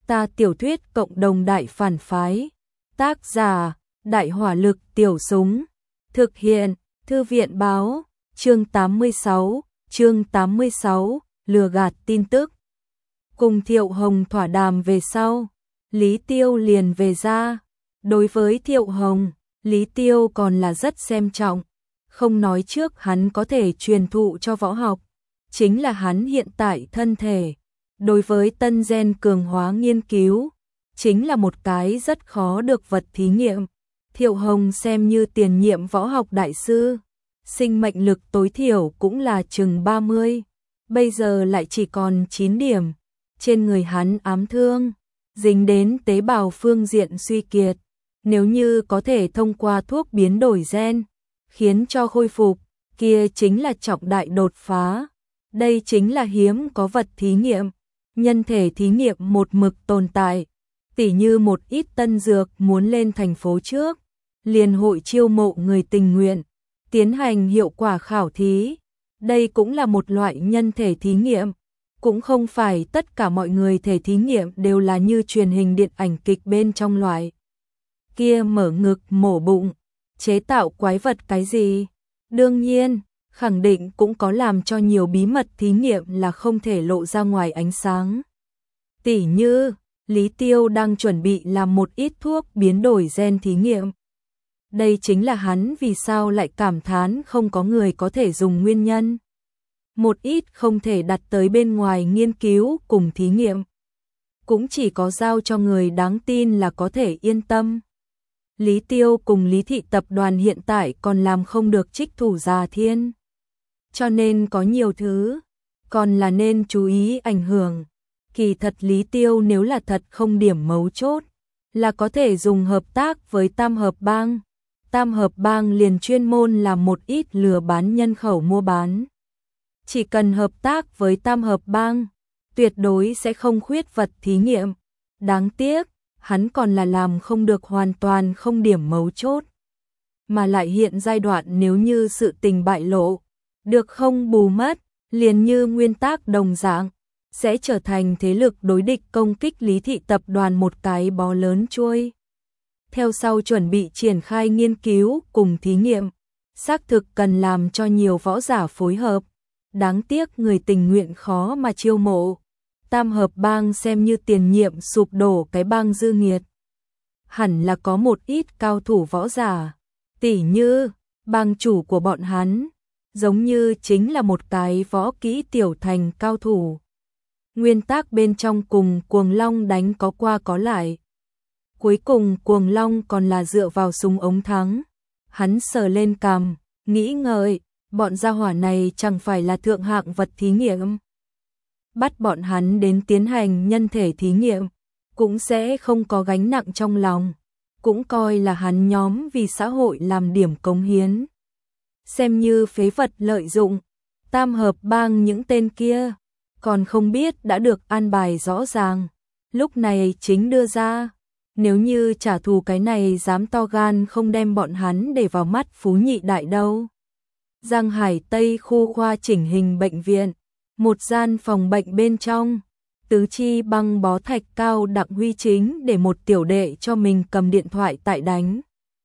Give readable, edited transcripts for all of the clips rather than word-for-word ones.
Ta tiểu thuyết cộng đồng đại phản phái. Tác giả: Đại hỏa lực tiểu súng. Thực hiện: Thư viện báo. Chương 86, lừa gạt tin tức. Cùng Thiệu Hồng thỏa đàm về sau, Lý Tiêu liền về ra. Đối với Thiệu Hồng, Lý Tiêu còn là rất xem trọng. Không nói trước hắn có thể truyền thụ cho võ học, chính là hắn hiện tại thân thể. Đối với tân gen cường hóa nghiên cứu, chính là một cái rất khó được vật thí nghiệm. Thiệu Hồng xem như tiền nhiệm võ học đại sư, sinh mệnh lực tối thiểu cũng là chừng 30, bây giờ lại chỉ còn 9 điểm. Trên người hắn ám thương, dính đến tế bào phương diện suy kiệt, nếu như có thể thông qua thuốc biến đổi gen, khiến cho khôi phục, kia chính là trọng đại đột phá. Đây chính là hiếm có vật thí nghiệm, nhân thể thí nghiệm một mực tồn tại, tỉ như một ít tân dược muốn lên thành phố trước, liền hội chiêu mộ người tình nguyện, tiến hành hiệu quả khảo thí. Đây cũng là một loại nhân thể thí nghiệm, cũng không phải tất cả mọi người thể thí nghiệm đều là như truyền hình điện ảnh kịch bên trong loại kia mở ngực mổ bụng, chế tạo quái vật cái gì. Đương nhiên, khẳng định cũng có làm cho nhiều bí mật thí nghiệm là không thể lộ ra ngoài ánh sáng. Tỉ như, Lý Tiêu đang chuẩn bị làm một ít thuốc biến đổi gen thí nghiệm. Đây chính là hắn vì sao lại cảm thán không có người có thể dùng nguyên nhân. Một ít không thể đặt tới bên ngoài nghiên cứu cùng thí nghiệm, cũng chỉ có giao cho người đáng tin là có thể yên tâm. Lý Tiêu cùng Lý Thị tập đoàn hiện tại còn làm không được trích thủ già thiên, cho nên có nhiều thứ còn là nên chú ý ảnh hưởng. Kỳ thật Lý Tiêu nếu là thật không điểm mấu chốt, là có thể dùng hợp tác với Tam Hợp Bang. Tam Hợp Bang liền chuyên môn làm một ít lừa bán nhân khẩu mua bán. Chỉ cần hợp tác với Tam Hợp Bang, tuyệt đối sẽ không khuyết vật thí nghiệm. Đáng tiếc, hắn còn là làm không được hoàn toàn không điểm mấu chốt. Mà lại hiện giai đoạn nếu như sự tình bại lộ, được không bù mất, liền như nguyên tắc đồng dạng, sẽ trở thành thế lực đối địch công kích Lý Thị tập đoàn một cái bó lớn chuôi. Theo sau chuẩn bị triển khai nghiên cứu cùng thí nghiệm, xác thực cần làm cho nhiều võ giả phối hợp. Đáng tiếc người tình nguyện khó mà chiêu mộ. Tam Hợp Bang xem như tiền nhiệm sụp đổ cái bang dư nghiệt. Hẳn là có một ít cao thủ võ giả, tỉ như bang chủ của bọn hắn, giống như chính là một cái võ kỹ tiểu thành cao thủ. Nguyên tắc bên trong cùng Cuồng Long đánh có qua có lại. Cuối cùng Cuồng Long còn là dựa vào súng ống thắng. Hắn sờ lên cằm, nghĩ ngợi, bọn gia hỏa này chẳng phải là thượng hạng vật thí nghiệm. Bắt bọn hắn đến tiến hành nhân thể thí nghiệm, cũng sẽ không có gánh nặng trong lòng, cũng coi là hắn nhóm vì xã hội làm điểm cống hiến. Xem như phế vật lợi dụng, Tam Hợp Bang những tên kia, còn không biết đã được an bài rõ ràng, lúc này chính đưa ra. Nếu như trả thù cái này dám to gan không đem bọn hắn để vào mắt Phú Nhị Đại đâu. Giang Hải Tây khu khoa chỉnh hình bệnh viện, một gian phòng bệnh bên trong, tứ chi băng bó thạch cao Đặng Huy chính để một tiểu đệ cho mình cầm điện thoại tại đánh.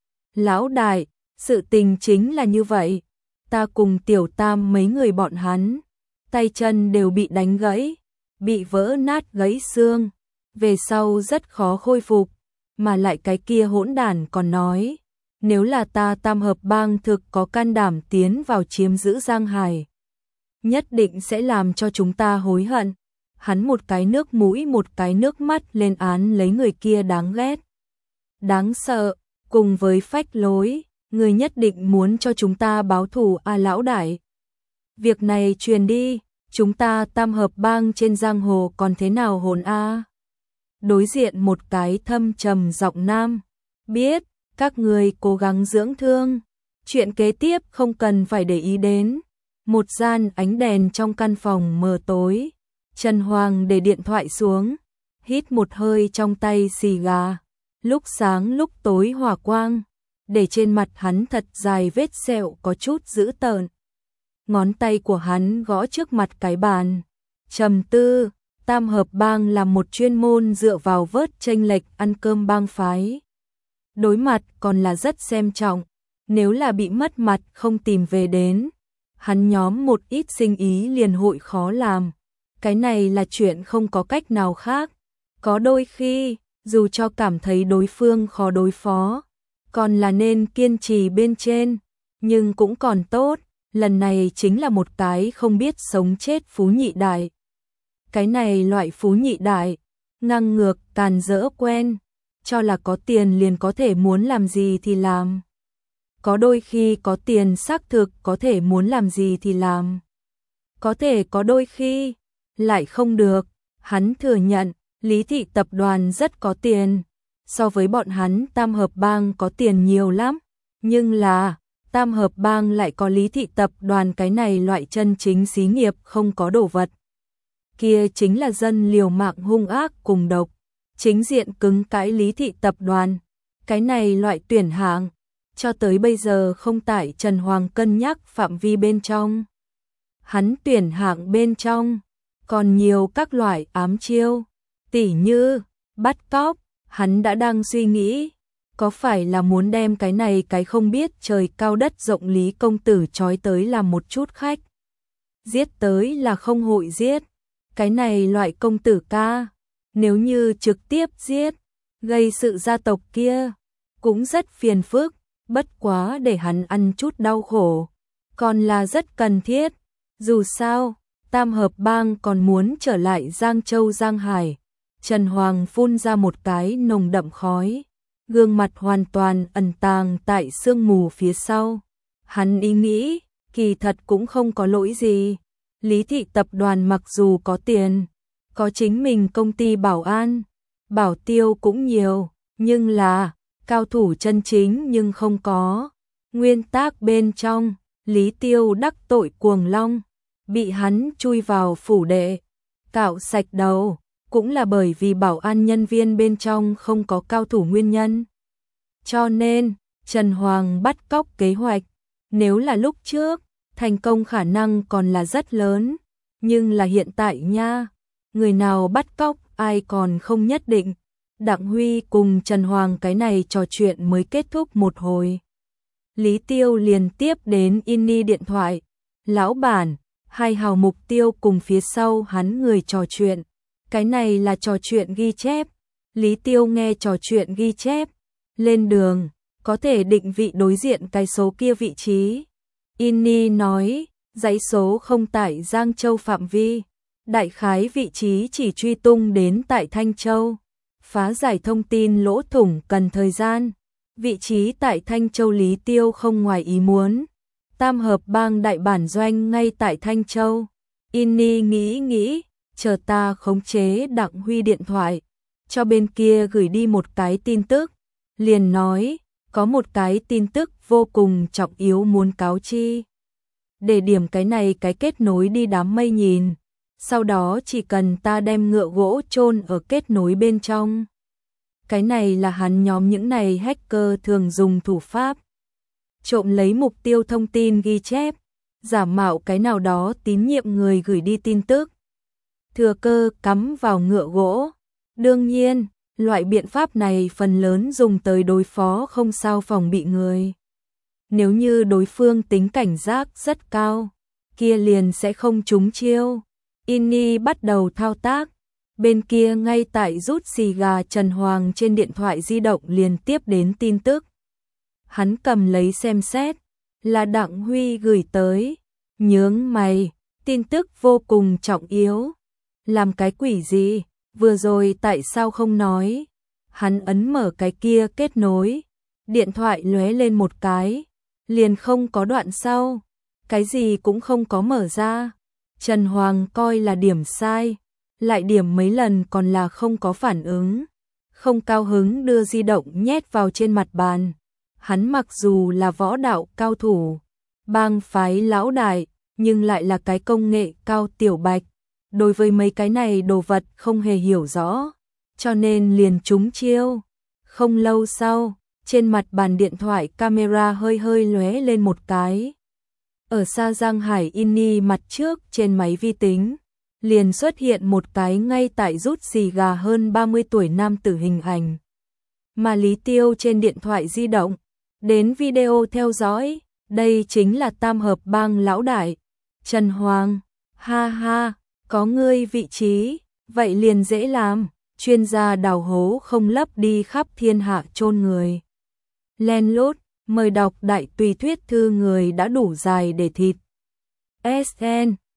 Lão đại, sự tình chính là như vậy, ta cùng tiểu tam mấy người bọn hắn, tay chân đều bị đánh gãy, bị vỡ nát gãy xương, về sau rất khó khôi phục, mà lại cái kia hỗn đản còn nói, nếu là ta Tam Hợp Bang thực có can đảm tiến vào chiếm giữ Giang Hải, nhất định sẽ làm cho chúng ta hối hận. Hắn một cái nước mũi một cái nước mắt lên án lấy người kia đáng ghét, đáng sợ, cùng với phách lối, người nhất định muốn cho chúng ta báo thù a lão đại. Việc này truyền đi, chúng ta Tam Hợp Bang trên giang hồ còn thế nào hồn a? Đối diện một cái thâm trầm giọng nam, biết, các người cố gắng dưỡng thương, chuyện kế tiếp không cần phải để ý đến. Một gian ánh đèn trong căn phòng mờ tối, Trần Hoàng để điện thoại xuống, hít một hơi trong tay xì gà, lúc sáng lúc tối hỏa quang, để trên mặt hắn thật dài vết sẹo có chút dữ tợn. Ngón tay của hắn gõ trước mặt cái bàn, trầm tư, Tam hợp bang là một chuyên môn dựa vào vớt chênh lệch ăn cơm bang phái. Đối mặt còn là rất xem trọng, nếu là bị mất mặt không tìm về đến, hắn nhóm một ít sinh ý liền hội khó làm. Cái này là chuyện không có cách nào khác. Có đôi khi, dù cho cảm thấy đối phương khó đối phó, còn là nên kiên trì bên trên, nhưng cũng còn tốt, lần này chính là một cái không biết sống chết phú nhị đại. Cái này loại phú nhị đại, ngang ngược, càn rỡ quen, cho là có tiền liền có thể muốn làm gì thì làm. Có đôi khi có tiền xác thực có thể muốn làm gì thì làm. Có thể có đôi khi lại không được, hắn thừa nhận, Lý Thị tập đoàn rất có tiền, so với bọn hắn Tam hợp bang có tiền nhiều lắm, nhưng là Tam hợp bang lại có Lý Thị tập đoàn cái này loại chân chính xí nghiệp không có đồ vật. Kia chính là dân liều mạng hung ác cùng độc, chính diện cứng cãi Lý Thị tập đoàn, cái này loại tuyển hạng, cho tới bây giờ không tại Trần Hoàng cân nhắc phạm vi bên trong. Hắn tuyển hạng bên trong, còn nhiều các loại ám chiêu, tỉ như bắt cóc, hắn đã đang suy nghĩ, có phải là muốn đem cái này cái không biết trời cao đất rộng Lý công tử trói tới làm một chút khách. Giết tới là không hội giết, cái này loại công tử ca, nếu như trực tiếp giết, gây sự gia tộc kia, cũng rất phiền phức, bất quá để hắn ăn chút đau khổ, còn là rất cần thiết. Dù sao, Tam hợp bang còn muốn trở lại Giang Châu Giang Hải. Trần Hoàng phun ra một cái nồng đậm khói, gương mặt hoàn toàn ẩn tàng tại sương mù phía sau. Hắn ý nghĩ, kỳ thật cũng không có lỗi gì. Lý Thị tập đoàn mặc dù có tiền, có chính mình công ty bảo an, bảo tiêu cũng nhiều, nhưng là cao thủ chân chính nhưng không có. Nguyên tắc bên trong, Lý Tiêu đắc tội Cuồng Long, bị hắn chui vào phủ đệ, cạo sạch đầu, cũng là bởi vì bảo an nhân viên bên trong không có cao thủ nguyên nhân. Cho nên, Trần Hoàng bắt cóc kế hoạch, nếu là lúc trước, thành công khả năng còn là rất lớn, nhưng là hiện tại nha, người nào bắt cóc ai còn không nhất định. Đặng Huy cùng Trần Hoàng cái này trò chuyện mới kết thúc một hồi. Lý Tiêu liền tiếp đến Inni điện thoại, lão bản, hai hào mục tiêu cùng phía sau hắn người trò chuyện. Cái này là trò chuyện ghi chép. Lý Tiêu nghe trò chuyện ghi chép, lên đường, có thể định vị đối diện cái số kia vị trí. Inni nói, dãy số không tại Giang Châu phạm vi, đại khái vị trí chỉ truy tung đến tại Thanh Châu. Phá giải thông tin lỗ thủng cần thời gian, vị trí tại Thanh Châu Lý Tiêu không ngoài ý muốn. Tam hợp bang đại bản doanh ngay tại Thanh Châu. Inni nghĩ, chờ ta khống chế Đặng Huy điện thoại, cho bên kia gửi đi một cái tin tức, liền nói, có một cái tin tức vô cùng trọng yếu muốn cáo chi. Để điểm cái này cái kết nối đi đám mây nhìn, sau đó chỉ cần ta đem ngựa gỗ chôn ở kết nối bên trong. Cái này là hắn nhóm những này hacker thường dùng thủ pháp. Trộm lấy mục tiêu thông tin ghi chép, giả mạo cái nào đó tín nhiệm người gửi đi tin tức. Thừa cơ cắm vào ngựa gỗ. Đương nhiên, loại biện pháp này phần lớn dùng tới đối phó không sao phòng bị người. Nếu như đối phương tính cảnh giác rất cao, kia liền sẽ không trúng chiêu. Inni bắt đầu thao tác. Bên kia ngay tại rút xì gà Trần Hoàng trên điện thoại di động liền tiếp đến tin tức. Hắn cầm lấy xem xét, là Đặng Huy gửi tới. Nhướng mày, tin tức vô cùng trọng yếu. Làm cái quỷ gì, vừa rồi tại sao không nói? Hắn ấn mở cái kia kết nối, điện thoại lóe lên một cái, liền không có đoạn sau, cái gì cũng không có mở ra. Trần Hoàng coi là điểm sai, lại điểm mấy lần còn là không có phản ứng. Không cao hứng đưa di động nhét vào trên mặt bàn. Hắn mặc dù là võ đạo cao thủ, bang phái lão đại, nhưng lại là cái công nghệ cao tiểu bạch. Đối với mấy cái này đồ vật không hề hiểu rõ, cho nên liền trúng chiêu. Không lâu sau, trên mặt bàn điện thoại camera hơi hơi lóe lên một cái. Ở xa Giang Hải Inni mặt trước trên máy vi tính, liền xuất hiện một cái ngay tại rút xì gà hơn 30 tuổi nam tử hình ảnh. Mà Lý Tiêu trên điện thoại di động, đến video theo dõi, đây chính là tam hợp bang lão đại, Trần Hoàng, ha ha, có ngươi vị trí, vậy liền dễ làm, chuyên gia đào hố không lấp đi khắp thiên hạ chôn người. Len lút, mời đọc đại tùy thuyết thư người đã đủ dài để thịt. SN